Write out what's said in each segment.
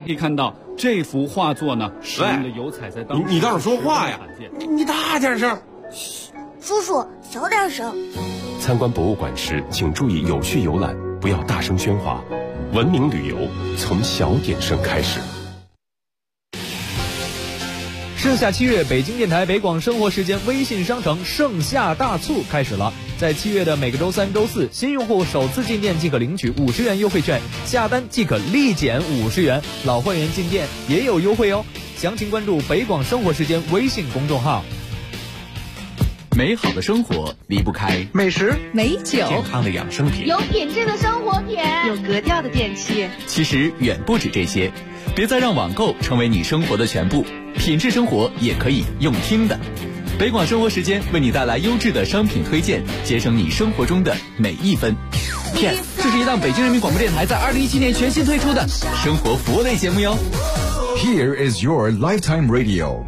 可以看到这幅画作呢，使用的油彩在当时你倒是说话呀！你大点声。 嘘，叔叔小点声。 参观博物馆时，请注意有序游览，不要大声喧哗。文明旅游从小点声开始。 盛夏7月，北京电台北广生活时间微信商城盛夏大促开始了。在7月的每个周3、周4，新用户首次进店即可领取50元优惠券，下单即可立减50元，老会员进店也有优惠哦。详情关注北广生活时间微信公众号。 美好的生活离不开美食、 美酒、 健康的养生品、 有品质的生活品、 有格调的电器。 其实远不止这些，别再让网购成为你生活的全部，品质生活也可以用听的。北广生活时间为你带来优质的商品推荐，节省你生活中的每一分。这是一档北京人民广播电台在2017年全新推出的生活服务类节目哟。 Here is your lifetime radio。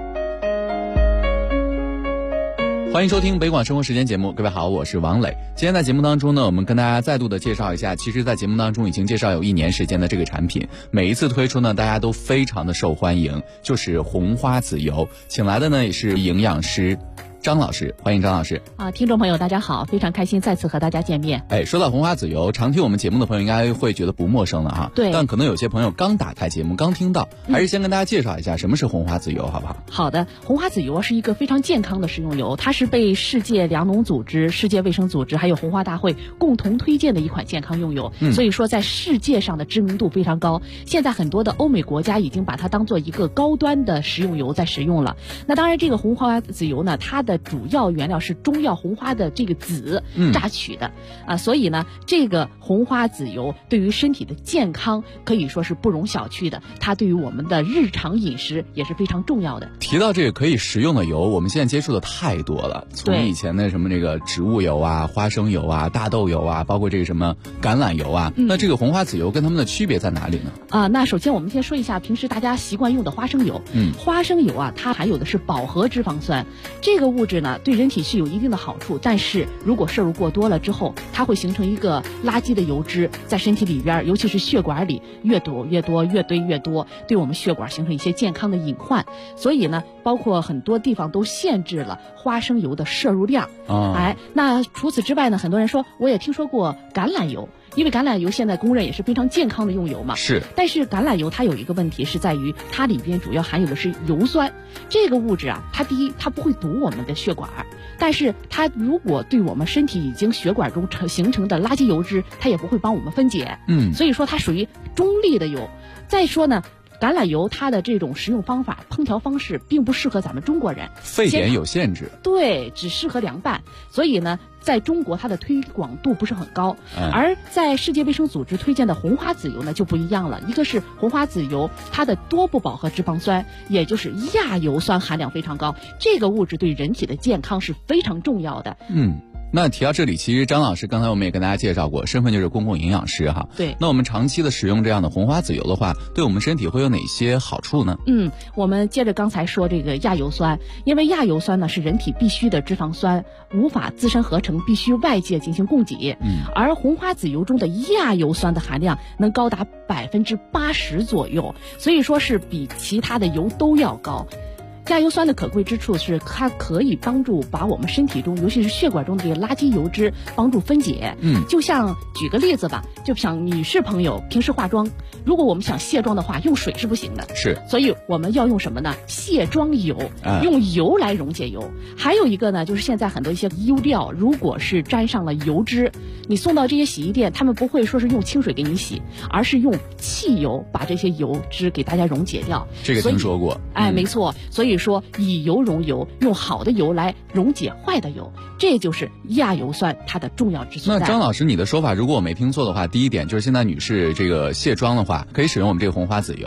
欢迎收听北广生活时间节目，各位好，我是王磊。今天在节目当中呢，我们跟大家再度的介绍一下，其实在节目当中已经介绍有1年时间的这个产品，每一次推出呢，大家都非常的受欢迎，就是红花籽油。请来的呢也是营养师张老师，欢迎张老师。 听众朋友大家好，非常开心再次和大家见面。 说到红花籽油，常听我们节目的朋友应该会觉得不陌生了哈。 对。 但可能有些朋友刚打开节目，刚听到，还是先跟大家介绍一下什么是红花籽油，好不好？ 好的，红花籽油是一个非常健康的食用油，它是被世界粮农组织、世界卫生组织还有红花大会共同推荐的一款健康用油，所以说在世界上的知名度非常高。现在很多的欧美国家已经把它当做一个高端的食用油在使用了。那当然，这个红花籽油呢，它的主要原料是中药红花的这个籽榨取的所以呢，这个红花籽油对于身体的健康可以说是不容小觑的，它对于我们的日常饮食也是非常重要的。 提到这个可以食用的油，我们现在接触的太多了，从以前的什么这个植物油啊、花生油啊、大豆油啊，包括这个什么橄榄油啊，那这个红花籽油跟它们的区别在哪里呢？ 那首先我们先说一下平时大家习惯用的花生油。花生油啊，它含有的是饱和脂肪酸，这个物质呢对人体是有一定的好处，但是如果摄入过多了之后，它会形成一个垃圾的油脂在身体里边，尤其是血管里越堵越多，越堆越多，对我们血管形成一些健康的隐患。所以呢，包括很多地方都限制了花生油的摄入量。那除此之外呢，很多人说我也听说过橄榄油，因为橄榄油现在公认也是非常健康的用油嘛。 是。 但是橄榄油它有一个问题是在于它里边主要含有的是油酸，这个物质啊，它第一它不会堵我们的血管，但是它如果对我们身体已经血管中形成的垃圾油脂，它也不会帮我们分解。所以说它属于中立的油。再说呢，橄榄油它的这种食用方法、烹调方式并不适合咱们中国人， 沸点有限制。 对，只适合凉拌。所以呢，在中国它的推广度不是很高。而在世界卫生组织推荐的红花籽油呢就不一样了，一个是红花籽油它的多不饱和脂肪酸，也就是亚油酸含量非常高，这个物质对人体的健康是非常重要的。 那提到这里，其实张老师刚才我们也跟大家介绍过，身份就是公共营养师哈。 对。 那我们长期的使用这样的红花籽油的话，对我们身体会有哪些好处呢？ 我们接着刚才说这个亚油酸，因为亚油酸呢是人体必需的脂肪酸，无法自身合成，必须外界进行供给。而红花籽油中的亚油酸的含量能高达80%左右，所以说是比其他的油都要高。亚油酸的可贵之处是它可以帮助把我们身体中尤其是血管中的这个垃圾油脂帮助分解。就像举个例子吧，就像女士朋友平时化妆，如果我们想卸妆的话，用水是不行的， 是， 所以我们要用什么呢？卸妆油，用油来溶解油。还有一个呢，就是现在很多一些衣料，如果是沾上了油脂，你送到这些洗衣店，他们不会说是用清水给你洗，而是用汽油把这些油脂给大家溶解掉。 这个听说过。 没错，所以说以油溶油，用好的油来溶解坏的油，这就是亚油酸它的重要之所在。 那张老师，你的说法如果我没听错的话，第一点就是现在女士这个卸妆的话，可以使用我们这个红花籽油。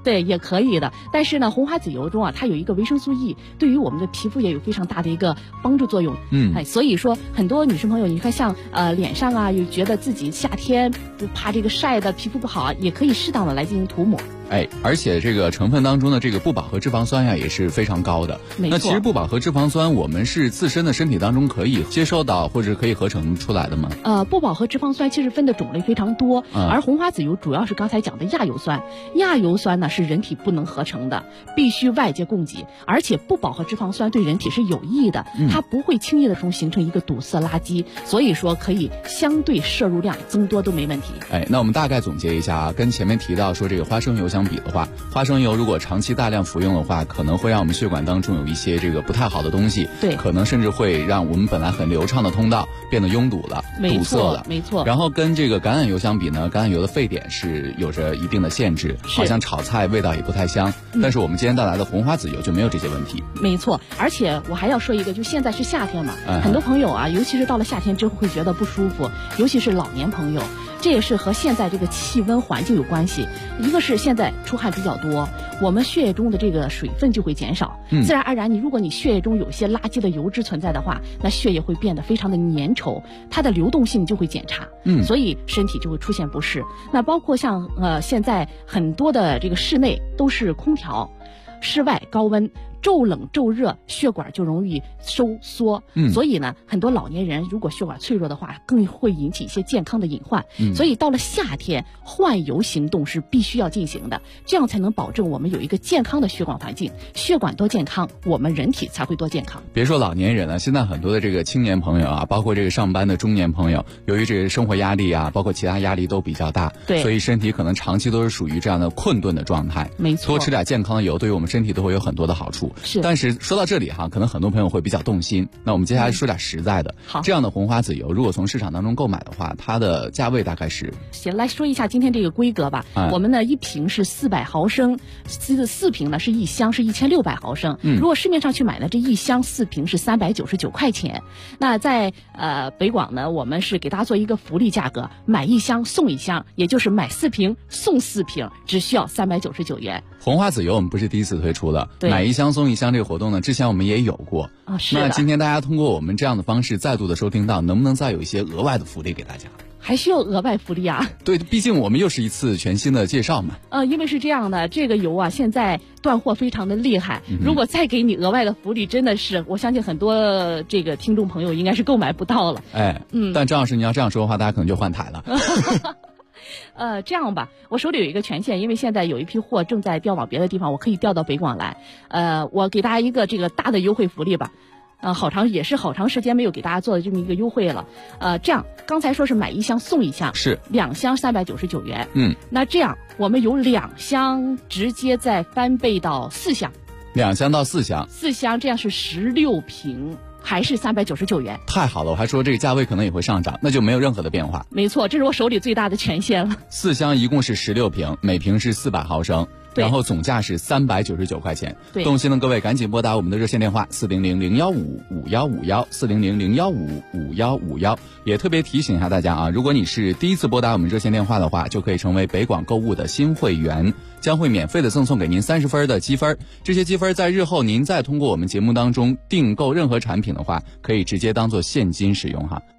对，也可以的。但是呢，红花籽油中啊，它有一个维生素 E， 对于我们的皮肤也有非常大的一个帮助作用。所以说很多女生朋友，你看像脸上啊，有觉得自己夏天怕这个晒的皮肤不好，也可以适当的来进行涂抹。 而且这个成分当中的这个不饱和脂肪酸呀也是非常高的。那其实不饱和脂肪酸我们是自身的身体当中可以接受到或者可以合成出来的吗？ 不饱和脂肪酸其实分的种类非常多，而红花籽油主要是刚才讲的亚油酸。亚油酸呢是人体不能合成的，必须外界供给，而且不饱和脂肪酸对人体是有益的，它不会轻易的形成一个堵塞垃圾，所以说可以相对摄入量增多都没问题。 那我们大概总结一下啊，跟前面提到说这个花生油相比的话，花生油如果长期大量服用的话，可能会让我们血管当中有一些这个不太好的东西， 对， 可能甚至会让我们本来很流畅的通道变得拥堵了，堵塞了， 没错。 然后跟这个橄榄油相比呢，橄榄油的沸点是有着一定的限制，好像炒菜味道也不太香。但是我们今天带来的红花籽油就没有这些问题。 没错，而且我还要说一个，就现在是夏天嘛，很多朋友啊，尤其是到了夏天之后会觉得不舒服，尤其是老年朋友。这也是和现在这个气温环境有关系，一个是现在出汗比较多，我们血液中的这个水分就会减少，自然而然如果你血液中有些垃圾的油脂存在的话，那血液会变得非常的粘稠，它的流动性就会减差，所以身体就会出现不适。那包括像现在很多的这个室内都是空调，室外高温，骤冷骤热，血管就容易收缩，所以呢，很多老年人如果血管脆弱的话，更会引起一些健康的隐患。所以到了夏天，换油行动是必须要进行的，这样才能保证我们有一个健康的血管环境。血管多健康，我们人体才会多健康。 别说老年人了，现在很多的这个青年朋友啊，包括这个上班的中年朋友，由于这个生活压力啊，包括其他压力都比较大， 对， 所以身体可能长期都是属于这样的困顿的状态。 没错， 多吃点健康的油，对于我们身体都会有很多的好处。但是说到这里哈，可能很多朋友会比较动心。那我们接下来说点实在的。 好， 这样的红花籽油，如果从市场当中购买的话，它的价位大概是？ 行，来说一下今天这个规格吧。我们呢，一瓶是400毫升，4瓶呢是一箱是1600毫升。如果市面上去买呢，这一箱4瓶是399块钱。那在北广呢，我们是给大家做一个福利价格，买一箱送一箱，也就是买4瓶送4瓶，只需要399元。 红花籽油我们不是第一次推出了，买一箱送一箱这个活动呢，之前我们也有过。 是的。 那今天大家通过我们这样的方式再度的收听到，能不能再有一些额外的福利给大家？ 还需要额外福利啊？对， 毕竟我们又是一次全新的介绍嘛。 因为是这样的，这个油啊现在断货非常的厉害，如果再给你额外的福利，真的是我相信很多这个听众朋友应该是购买不到了。 但张老师你要这样说的话，大家可能就换台了。 这样吧，我手里有一个权限，因为现在有一批货正在调往别的地方，我可以调到北广来。我给大家一个这个大的优惠福利吧。好长时间没有给大家做的这么一个优惠了。这样刚才说是买一箱送一箱， 是 2箱399元。那这样我们有2箱直接再翻倍到4箱 ，2箱到4箱 ，4箱这样是16瓶。还是399元， 太好了！我还说这个价位可能也会上涨，那就没有任何的变化。 没错，这是我手里最大的权限了。 4箱一共是16瓶，每瓶是400毫升，然后总价是399块钱。动心的各位赶紧拨打我们的热线电话400-015-5151，400-015-5151。也特别提醒一下大家啊，如果你是第一次拨打我们热线电话的话，就可以成为北广购物的新会员，将会免费的赠送给您30分的积分。这些积分在日后您再通过我们节目当中订购任何产品的话，可以直接当做现金使用哈。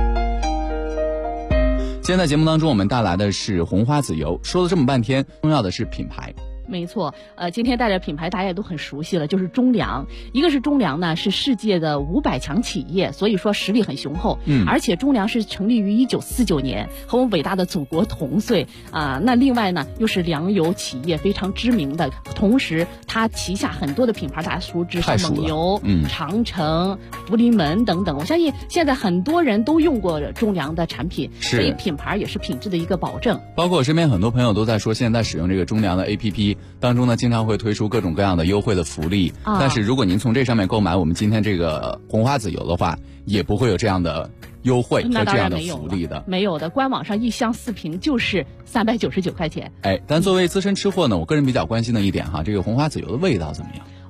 今天在节目当中我们带来的是红花籽油，说了这么半天，重要的是品牌。 没错，今天带着品牌大家也都很熟悉了，就是中粮。一个是中粮呢，是世界的500强企业，所以说实力很雄厚。而且中粮是成立于1949年，和我们伟大的祖国同岁啊。那另外呢，又是粮油企业非常知名的，同时它旗下很多的品牌大家熟知，像蒙牛、长城、福临门等等。我相信现在很多人都用过中粮的产品，所以品牌也是品质的一个保证。 包括我身边很多朋友都在说，现在使用这个中粮的 APP。当中呢，经常会推出各种各样的优惠的福利，但是如果您从这上面购买我们今天这个红花籽油的话，也不会有这样的优惠和这样的福利的。 没有的，官网上一箱4瓶就是399块钱。 但作为资深吃货呢，我个人比较关心的一点哈，这个红花籽油的味道怎么样？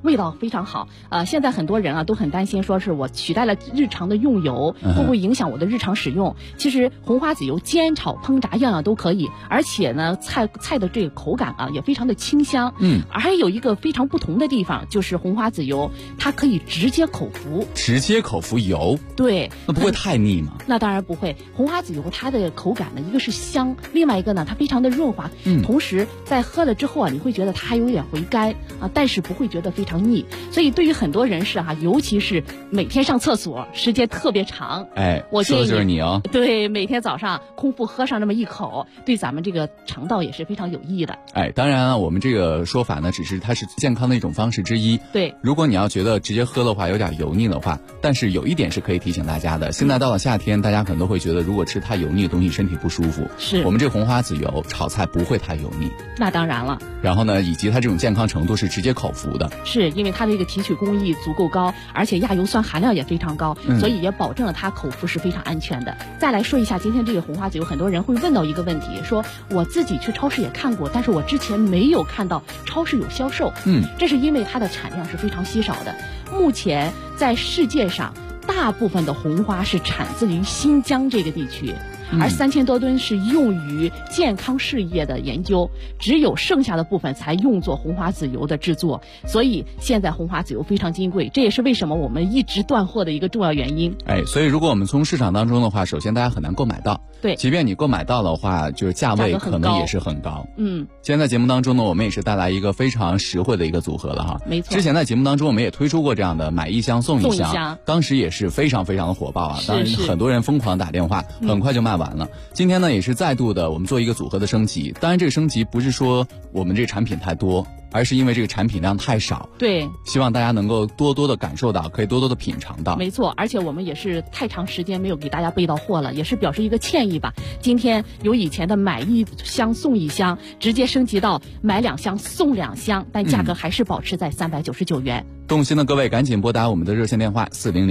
味道非常好。现在很多人啊都很担心，说是我取代了日常的用油，会不会影响我的日常使用？其实红花籽油煎炒烹炸样样都可以，而且呢菜的这个口感啊也非常的清香。还有一个非常不同的地方，就是红花籽油它可以直接口服。 直接口服油？对，那不会太腻吗？ 那当然不会。红花籽油它的口感呢，一个是香，另外一个呢它非常的润滑，同时在喝了之后啊，你会觉得它还有点回甘啊，但是不会觉得非常腻。所以对于很多人士哈，尤其是每天上厕所时间特别长，我建议说的就是你哦。 对，每天早上空腹喝上那么一口，对咱们这个肠道也是非常有益的。 当然啊，我们这个说法呢，只是它是健康的一种方式之一。 对， 如果你要觉得直接喝的话有点油腻的话，但是有一点是可以提醒大家的，现在到了夏天，大家可能都会觉得如果吃太油腻的东西身体不舒服。 是， 我们这红花籽油炒菜不会太油腻。 那当然了。 然后呢，以及它这种健康程度是直接口服的。 是因为它这个提取工艺足够高，而且亚油酸含量也非常高，所以也保证了它口服是非常安全的。再来说一下今天这个红花籽油，很多人会问到一个问题，说我自己去超市也看过，但是我之前没有看到超市有销售。这是因为它的产量是非常稀少的。目前在世界上大部分的红花是产自于新疆这个地区，而3000多吨是用于健康事业的研究，只有剩下的部分才用作红花籽油的制作。所以现在红花籽油非常金贵，这也是为什么我们一直断货的一个重要原因。 所以如果我们从市场当中的话，首先大家很难购买到。 对， 即便你购买到的话，就是价位可能也是很高。今天在节目当中呢，我们也是带来一个非常实惠的一个组合了哈。 没错。 之前在节目当中我们也推出过这样的买一箱送一箱，当时也是非常非常的火爆啊。当然很多人疯狂打电话，很快就卖完了。今天呢也是再度的我们做一个组合的升级，当然这个升级不是说我们这个产品太多，而是因为这个产品量太少。 对， 希望大家能够多多的感受到，可以多多的品尝到。 没错，而且我们也是太长时间没有给大家备到货了，也是表示一个歉意吧。今天由以前的买一箱送一箱，直接升级到买2箱送2箱，但价格还是保持在399元。 动心的各位赶紧拨打我们的热线电话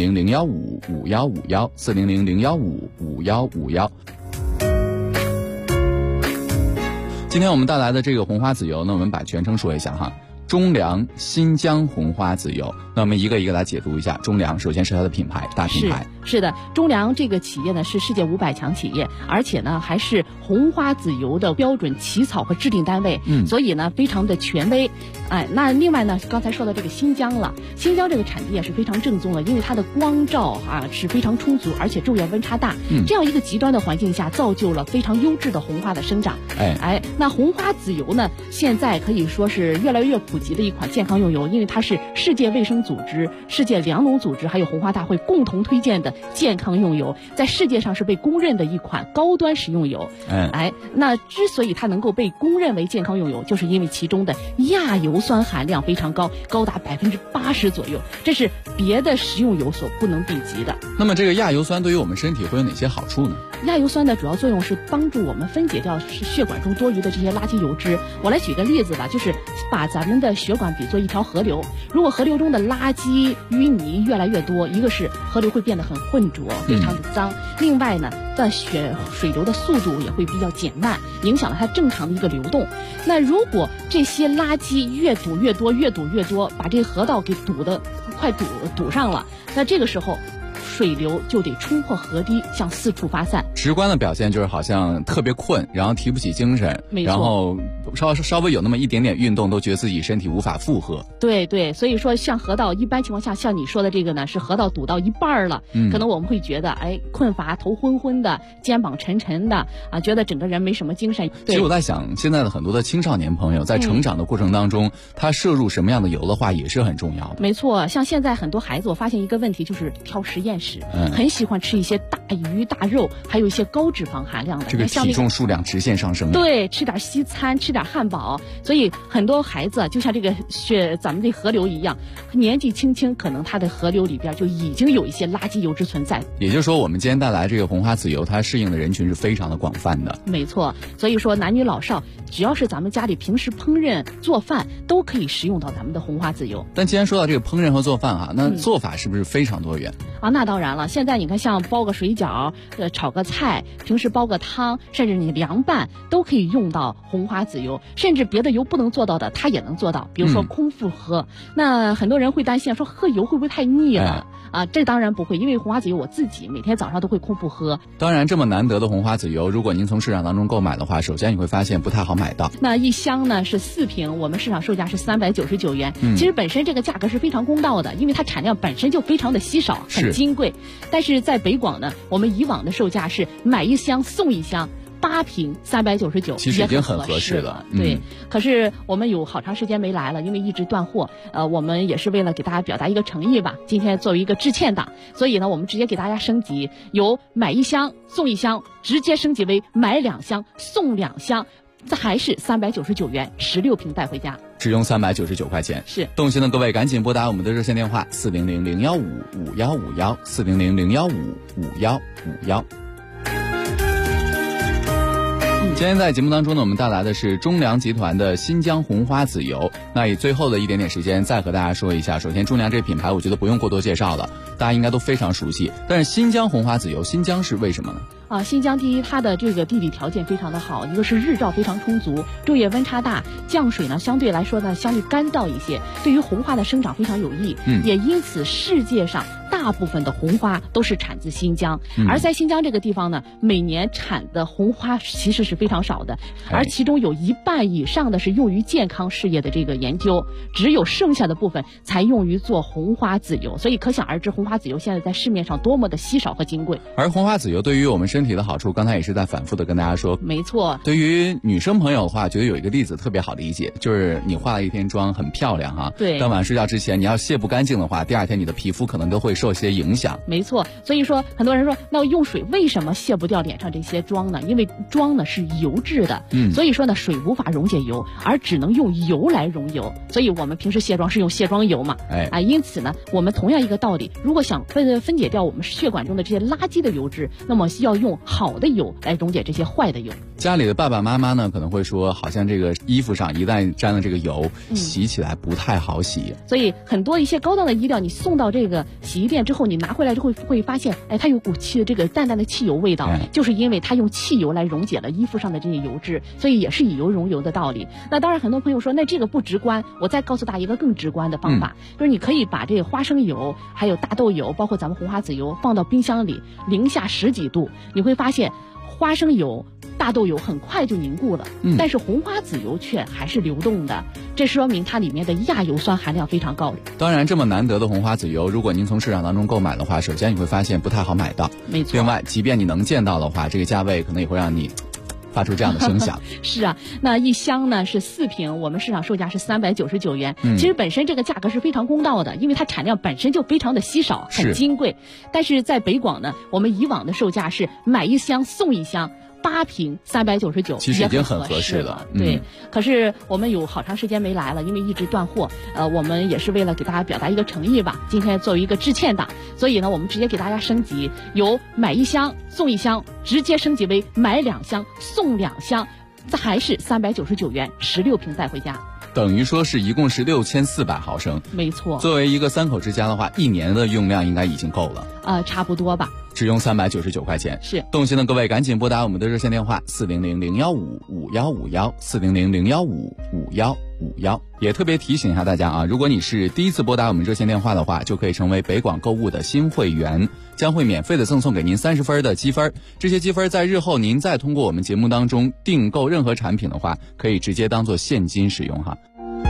400-015-5151 400-015-5151。今天我们带来的这个红花籽油呢，我们把全称说一下哈，中粮新疆红花籽油。那我们一个一个来解读一下。中粮首先是它的品牌，大品牌。 是的，中粮这个企业呢是世界500强企业，而且呢还是红花籽油的标准起草和制定单位，所以呢非常的权威。那另外呢，刚才说的这个新疆了，新疆这个产地也是非常正宗的，因为它的光照是非常充足，而且昼夜温差大，这样一个极端的环境下，造就了非常优质的红花的生长。那红花籽油呢，现在可以说是越来越普及的一款健康用油，因为它是世界卫生组织、世界粮农组织还有红花大会共同推荐的健康用油，在世界上是被公认的一款高端食用油。那之所以它能够被公认为健康用油，就是因为其中的亚油酸含量非常高，高达80%左右，这是别的食用油所不能比及的。 那么这个亚油酸对于我们身体会有哪些好处呢？ 亚油酸的主要作用是帮助我们分解掉血管中多余的这些垃圾油脂。我来举个例子吧，就是把咱们的血管比作一条河流，如果河流中的垃圾淤泥越来越多，一个是河流会变得很浑浊，非常的脏，另外呢水流的速度也会比较减慢，影响了它正常的一个流动。那如果这些垃圾越堵越多，把这个河道给快堵上了，那这个时候水流就得冲破河堤，向四处发散。 直观的表现就是好像特别困，然后提不起精神，然后稍微有那么一点点运动，都觉得自己身体无法负荷。 对，所以说像河道一般情况下，像你说的这个呢，是河道堵到一半了，可能我们会觉得困乏、头昏昏的、肩膀沉沉的觉得整个人没什么精神。 其实我在想，现在的很多的青少年朋友在成长的过程当中，他摄入什么样的油的话也是很重要的。 没错，像现在很多孩子，我发现一个问题就是挑实验室，很喜欢吃一些大鱼大肉，还有一些高脂肪含量的， 这个体重数量直线上升。 对，吃点西餐，吃点汉堡，所以很多孩子就像这个咱们这河流一样，年纪轻轻可能他的河流里边就已经有一些垃圾油脂存在。 也就是说，我们今天带来这个红花籽油，它适应的人群是非常的广泛的。 没错，所以说男女老少，只要是咱们家里平时烹饪做饭，都可以食用到咱们的红花籽油。 但既然说到这个烹饪和做饭那做法是不是非常多元？ 那当然了，现在你看像包个水饺、炒个菜菜，平时煲个汤，甚至你凉拌都可以用到红花籽油，甚至别的油不能做到的，它也能做到。比如说空腹喝，那很多人会担心说喝油会不会太腻了？这当然不会，因为红花籽油我自己每天早上都会空腹喝。 当然，这么难得的红花籽油，如果您从市场当中购买的话，首先你会发现不太好买到。 那一箱呢是4瓶，我们市场售价是399元。其实本身这个价格是非常公道的，因为它产量本身就非常的稀少，很金贵。但是在北广呢，我们以往的售价是买1箱送1箱。8瓶399， 其实已经很合适了。 对，可是我们有好长时间没来了，因为一直断货。我们也是为了给大家表达一个诚意吧。今天作为一个致歉档，所以呢，我们直接给大家升级，由买1箱送1箱，直接升级为买2箱送2箱，这还是399元，16瓶带回家， 只用399块钱。 是， 动心的各位赶紧拨打我们的热线电话400-015-5151，400-015-5151。今天在节目当中呢，我们带来的是中粮集团的新疆红花籽油。那以最后的一点点时间再和大家说一下，首先中粮这个品牌我觉得不用过多介绍了，大家应该都非常熟悉。但是新疆红花籽油，新疆是为什么呢？ 新疆第一，它的这个地理条件非常的好，一个是日照非常充足，昼夜温差大，降水呢相对来说呢相对干燥一些，对于红花的生长非常有益。也因此世界上大部分的红花都是产自新疆，而在新疆这个地方呢，每年产的红花其实是非常少的，而其中有1半以上的是用于健康事业的这个研究，只有剩下的部分才用于做红花籽油，所以可想而知红花籽油现在在市面上多么的稀少和金贵。 而红花籽油对于我们身体的好处，刚才也是在反复的跟大家说。 没错， 对于女生朋友的话，觉得有一个例子特别好理解，就是你化了一天妆很漂亮哈， 对， 当晚上睡觉之前你要卸不干净的话，第2天你的皮肤可能都会受些影响。 没错，所以说很多人说那用水为什么卸不掉脸上这些妆呢？因为妆呢是油质的，所以说呢水无法溶解油，而只能用油来溶油，所以我们平时卸妆是用卸妆油嘛，因此呢我们同样一个道理，如果想分解掉我们血管中的这些垃圾的油脂，那么要用好的油来溶解这些坏的油。 家里的爸爸妈妈呢可能会说，好像这个衣服上一旦沾了这个油，洗起来不太好洗， 所以很多一些高档的衣料你送到这个洗衣店之后，你拿回来之后会发现，它有股这个淡淡的汽油味道，就是因为它用汽油来溶解了衣服上的这些油脂，所以也是以油溶油的道理。那当然很多朋友说那这个不直观，我再告诉大家一个更直观的方法，就是你可以把这个花生油还有大豆油包括咱们红花籽油放到冰箱里零下10几度，你会发现花生油大豆油很快就凝固了，但是红花籽油却还是流动的，这说明它里面的亚油酸含量非常高。 当然这么难得的红花籽油，如果您从市场当中购买的话，首先你会发现不太好买到， 没错。 另外即便你能见到的话，这个价位可能也会让你发出这样的声响。 是啊，那一箱呢是4瓶，我们市场售价是399元。其实本身这个价格是非常公道的，因为它产量本身就非常的稀少，很金贵。但是在北广呢，我们以往的售价是买1箱送1箱。8瓶399， 其实已经很合适了。 对，可是我们有好长时间没来了，因为一直断货。我们也是为了给大家表达一个诚意吧。今天作为一个致歉档，所以呢，我们直接给大家升级，由买1箱送1箱，直接升级为买2箱送2箱，这还是399元，16瓶带回家。 等于说是一共是6400毫升， 没错。 作为一个3口之家的话，1年的用量应该已经够了。 差不多吧。 只用399块钱。 是， 动心的各位赶紧拨打我们的热线电话400-015-5151，400-015-5151。也特别提醒一下大家啊，如果你是第一次拨打我们热线电话的话，就可以成为北广购物的新会员，将会免费的赠送给您30分的积分。这些积分在日后您再通过我们节目当中订购任何产品的话，可以直接当做现金使用哈。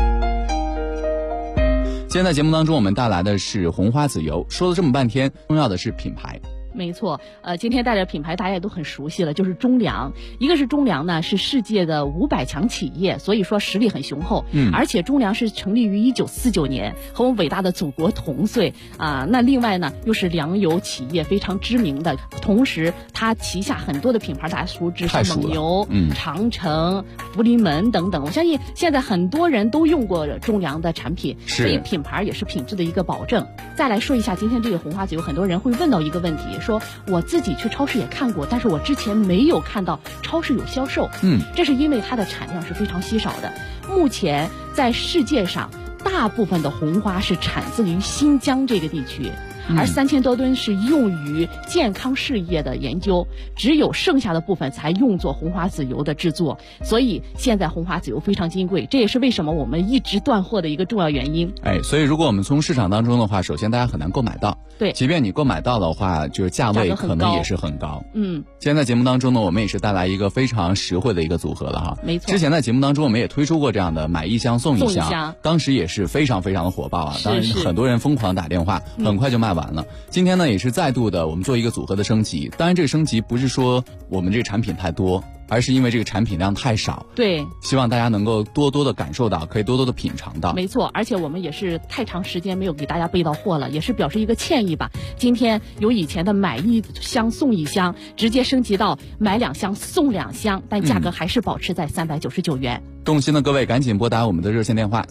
今天在节目当中我们带来的是红花籽油，说了这么半天，重要的是品牌。 没错，今天带着品牌大家也都很熟悉了，就是中粮。一个是中粮呢是世界的500强企业，所以说实力很雄厚。而且中粮是成立于1949年，和我们伟大的祖国同岁啊。那另外呢又是粮油企业非常知名的，同时它旗下很多的品牌大家熟知，像蒙牛、长城、福临门等等。我相信现在很多人都用过中粮的产品，所以品牌也是品质的一个保证。再来说一下今天这个红花籽油，很多人会问到一个问题，说我自己去超市也看过，但是我之前没有看到超市有销售。这是因为它的产量是非常稀少的。目前在世界上大部分的红花是产自于新疆这个地区， 而3000多吨是用于健康事业的研究，只有剩下的部分才用作红花籽油的制作。所以现在红花籽油非常金贵，这也是为什么我们一直断货的一个重要原因。 所以如果我们从市场当中的话，首先大家很难购买到， 对， 即便你购买到的话，就是价位可能也是很高。今天在节目当中呢，我们也是带来一个非常实惠的一个组合了哈。 没错， 之前在节目当中我们也推出过这样的买一箱送一箱，当时也是非常非常的火爆啊，当然很多人疯狂打电话，很快就卖完了。今天呢也是再度的我们做一个组合的升级，当然这个升级不是说我们这个产品太多，而是因为这个产品量太少， 对， 希望大家能够多多的感受到，可以多多的品尝到。 没错，而且我们也是太长时间没有给大家备到货了，也是表示一个歉意吧。今天由以前的买一箱送一箱，直接升级到买2箱送2箱，但价格还是保持在399元。 动心的各位赶紧拨打我们的热线电话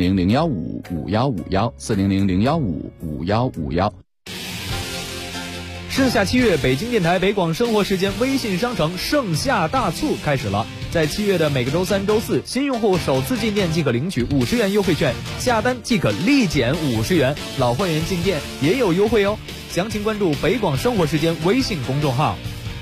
400-015-5151，400-015-5151。 盛夏7月，北京电台北广生活时间微信商城盛夏大促开始了。在7月的每个周3、周4，新用户首次进店即可领取50元优惠券，下单即可立减50元，老会员进店也有优惠哦。详情关注北广生活时间微信公众号。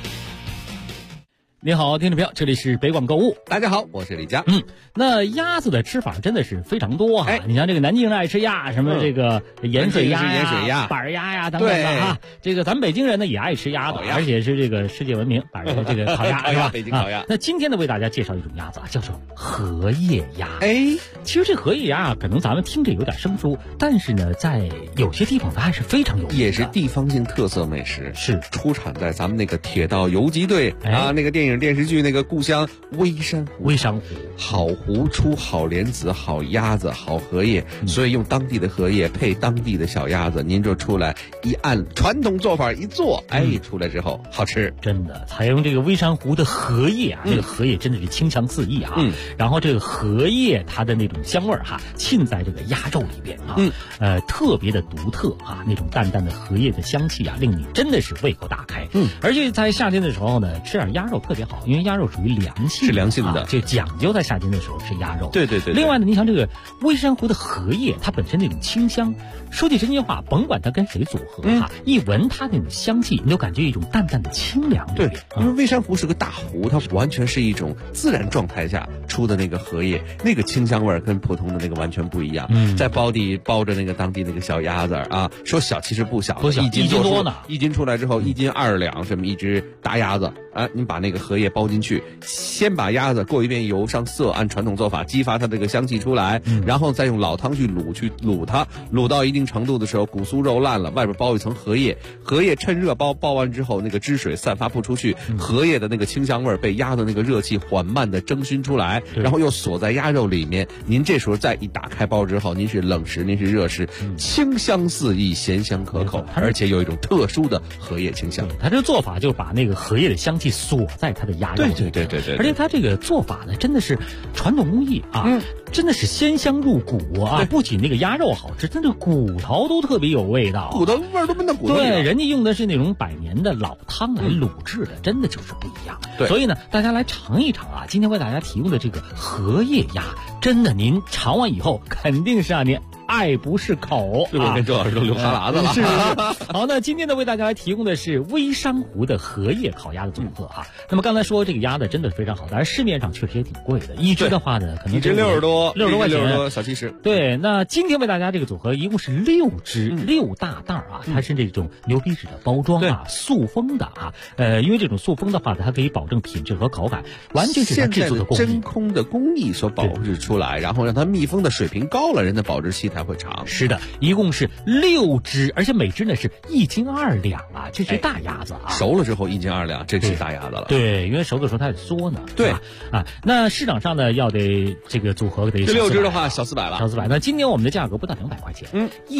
你好，听众朋友，这里是北广购物。 大家好，我是李佳。 那鸭子的吃法真的是非常多哈。你像这个南京人爱吃鸭，什么这个盐水鸭、板鸭呀等等的哈。这个咱们北京人呢也爱吃鸭子，而且是这个世界闻名，这个烤鸭是吧？ 北京烤鸭。 那今天呢为大家介绍一种鸭子啊，叫做荷叶鸭。其实这荷叶鸭可能咱们听着有点生疏，但是呢在有些地方它还是非常有名的， 也是地方性特色美食， 是出产在咱们那个铁道游击队那个电影电视剧那个故乡微山湖，好湖出好莲子，好鸭子，好荷叶，所以用当地的荷叶配当地的小鸭子，您就出来一按传统做法一做，出来之后好吃， 真的采用这个微山湖的荷叶啊，这个荷叶真的是清香四溢啊，然后这个荷叶它的那种香味哈，浸在这个鸭肉里边啊，特别的独特啊，那种淡淡的荷叶的香气啊，令你真的是胃口大开，而且在夏天的时候呢，吃点鸭肉特别好，因为鸭肉属于凉性， 是凉性的， 就讲究在夏天的时候吃鸭肉。 对。 另外呢，你像这个微山湖的荷叶，它本身那种清香，说句真心话，甭管它跟谁组合一闻它那种香气，你就感觉一种淡淡的清凉。 对，因为微山湖是个大湖，它完全是一种自然状态下出的那个荷叶，那个清香味跟普通的那个完全不一样。在包底包着那个当地那个小鸭子啊，说小其实不小，1斤多呢，1斤出来之后1斤2两，这么一只大鸭子你把那个荷叶包进去，先把鸭子过一遍油上色，按传统做法激发它这个香气出来，然后再用老汤去卤它，卤到一定程度的时候，骨酥肉烂了，外边包一层荷叶，荷叶趁热包完之后，那个汁水散发不出去，荷叶的那个清香味被鸭的那个热气缓慢的蒸熏出来，然后又锁在鸭肉里面。您这时候再一打开包之后，您是冷食，您是热食，清香四溢，咸香可口，而且有一种特殊的荷叶清香。 它这做法就把那个荷叶的香气锁在它的鸭肉里。 对， 而且它这个做法呢，真的是传统工艺啊，真的是鲜香入骨啊！不仅那个鸭肉好吃，它这个骨头都特别有味道， 骨头味儿都跟那骨头一样。 对，人家用的是那种100年的老汤来卤制的，真的就是不一样。 对， 所以呢，大家来尝一尝啊！今天为大家提供的这个荷叶鸭，真的您尝完以后肯定是让您爱不释口， 对吧？跟周老师都流哈喇子了。 是。好，那今天呢，为大家来提供的是微山湖的荷叶烤鸭的组合啊。那么刚才说这个鸭子真的非常好，但是市面上确实也挺贵的，一只的话呢，可能一只60多块钱， 小70。 对，那今天为大家这个组合一共是6只，6大袋啊，它是这种牛皮纸的包装啊，塑封的啊。因为这种塑封的话，它可以保证品质和口感，完全是它制作的工艺， 真空的工艺所保质出来，然后让它密封的水平高了，人的保质期才会长。 是的，一共是6只，而且每只呢是1斤2两啊，这只大鸭子啊， 熟了之后1斤2两，这只大鸭子了。 对，因为熟的时候它得缩呢。 对那市场上呢要得这个组合得这6只的话小400了， 小400。那今年我们的价格不到200块钱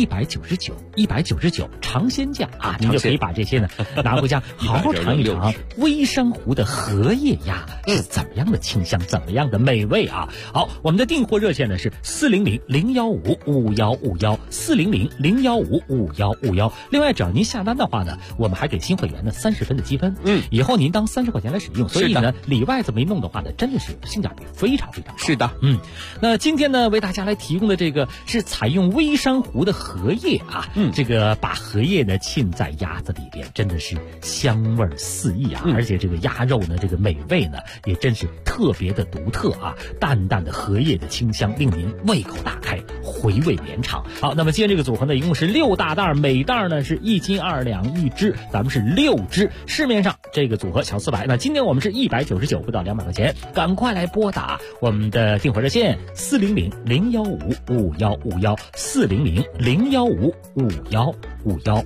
，199，尝鲜价啊，您就可以把这些呢拿回家好好尝一尝微山湖的荷叶鸭是怎么样的清香，怎么样的美味啊。好，我们的订货热线呢是400-015-5151。 ，400-015-5151。另外，只要您下单的话呢，我们还给新会员呢30分的积分。以后您当30块钱来使用。所以呢，里外这么一弄的话呢，真的是性价比非常非常高。 是的， 那今天呢，为大家来提供的这个是采用微珊瑚的荷叶啊，这个把荷叶呢浸在鸭子里边，真的是香味四溢啊，而且这个鸭肉呢，这个美味呢也真是特别的独特啊，淡淡的荷叶的清香令您胃口大开，回味绵长。好，那么今天这个组合呢，一共是6大袋，每袋呢是1斤2两1只，咱们是6只，市面上这个组合小400，那今天我们是199，不到200块钱，赶快来拨打我们的订货热线400-015-5151 400-015-5151。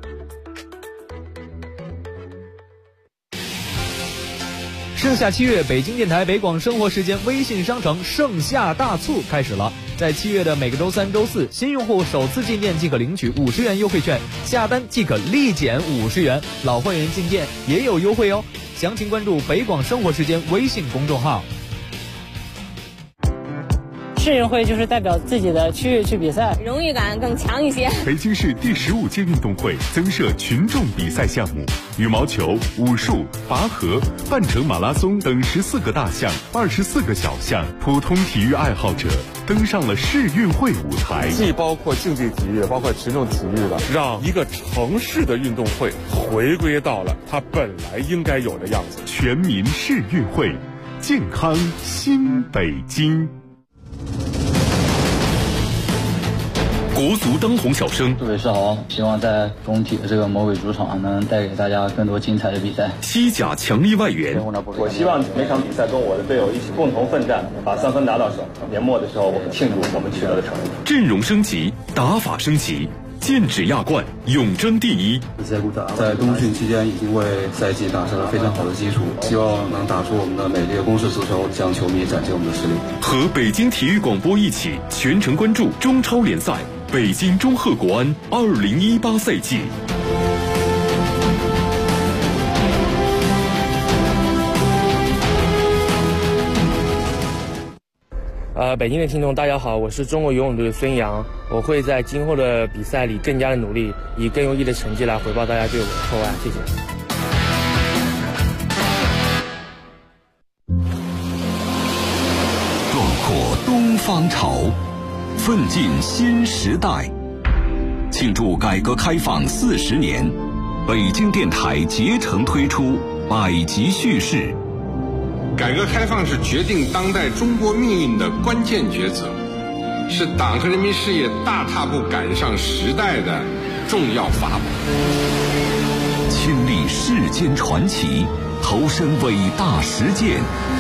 盛夏7月，北京电台北广生活时间微信商城盛夏大促开始了。在7月的每个周3、周4，新用户首次进店即可领取50元优惠券，下单即可立减50元，老会员进店也有优惠哦。详情关注北广生活时间微信公众号。 市运会就是代表自己的区域去比赛， 荣誉感更强一些。 北京市第15届运动会增设群众比赛项目，羽毛球、武术、拔河、半程马拉松等14个大项、24个小项，普通体育爱好者登上了市运会舞台。 既包括竞技体育，也包括群众体育的，让一个城市的运动会回归到了它本来应该有的样子。 全民市运会，健康新北京。国足当红小生， 各位是好，希望在中体的这个魔鬼主场能带给大家更多精彩的比赛。 西甲强力外援， 我希望每场比赛跟我的队友一起共同奋战，把3分拿到手。年末的时候，我们庆祝我们取得的成绩。 阵容升级，打法升级，剑指亚冠，永争第一。 在冬训期间已经为赛季打下了非常好的基础，希望能打出我们的美丽的攻势足球，向球迷展现我们的实力。 和北京体育广播一起全程关注中超联赛北京中赫国安2018赛季。 北京的听众大家好，我是中国游泳队孙杨，我会在今后的比赛里更加的努力，以更优异的成绩来回报大家对我的厚爱，谢谢。 壮阔东方潮，奋进新时代，庆祝改革开放40年，北京电台竭诚推出百集叙事。 改革开放是决定当代中国命运的关键抉择，是党和人民事业大踏步赶上时代的重要法宝。 亲历世间传奇，投身伟大实践，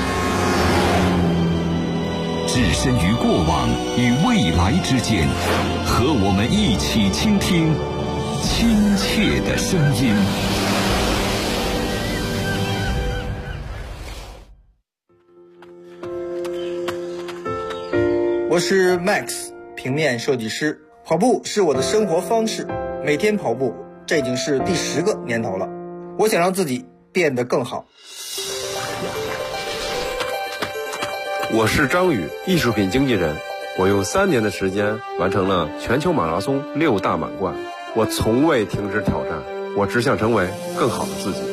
置身于过往与未来之间，和我们一起倾听亲切的声音。 我是 Max， 平面设计师。跑步是我的生活方式，每天跑步，这已经是第10个年头了。我想让自己变得更好。 我是张宇，艺术品经纪人。我用3年的时间完成了全球马拉松6大满贯。我从未停止挑战，我只想成为更好的自己。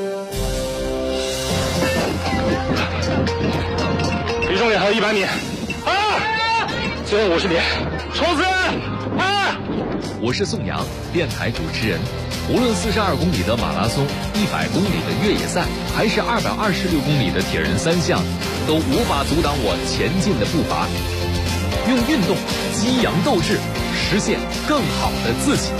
离终点还有100米。最后50米，冲刺！ 我是宋阳，电台主持人。无论42公里的马拉松、100公里的越野赛，还是226公里的铁人3项，都无法阻挡我前进的步伐。用运动激扬斗志，实现更好的自己。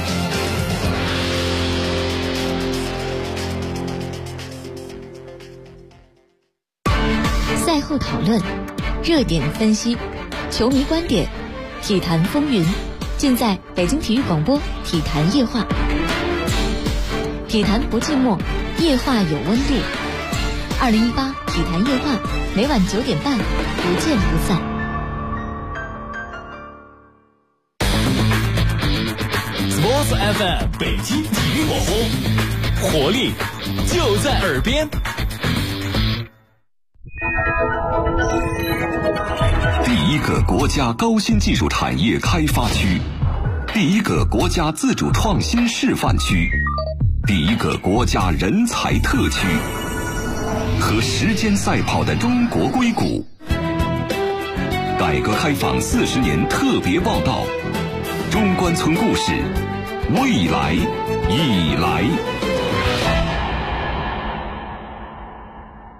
赛后讨论，热点分析，球迷观点，体坛风云，尽在北京体育广播体坛夜话。体坛不寂寞，夜话有温度。2018体坛夜话，每晚9点半，不见不散。 Sports FM 北京体育广播，活力就在耳边。 第一个国家高新技术产业开发区，第一个国家自主创新示范区，第一个国家人才特区，和时间赛跑的中国硅谷。改革开放40年特别报道，中关村故事，未来已来。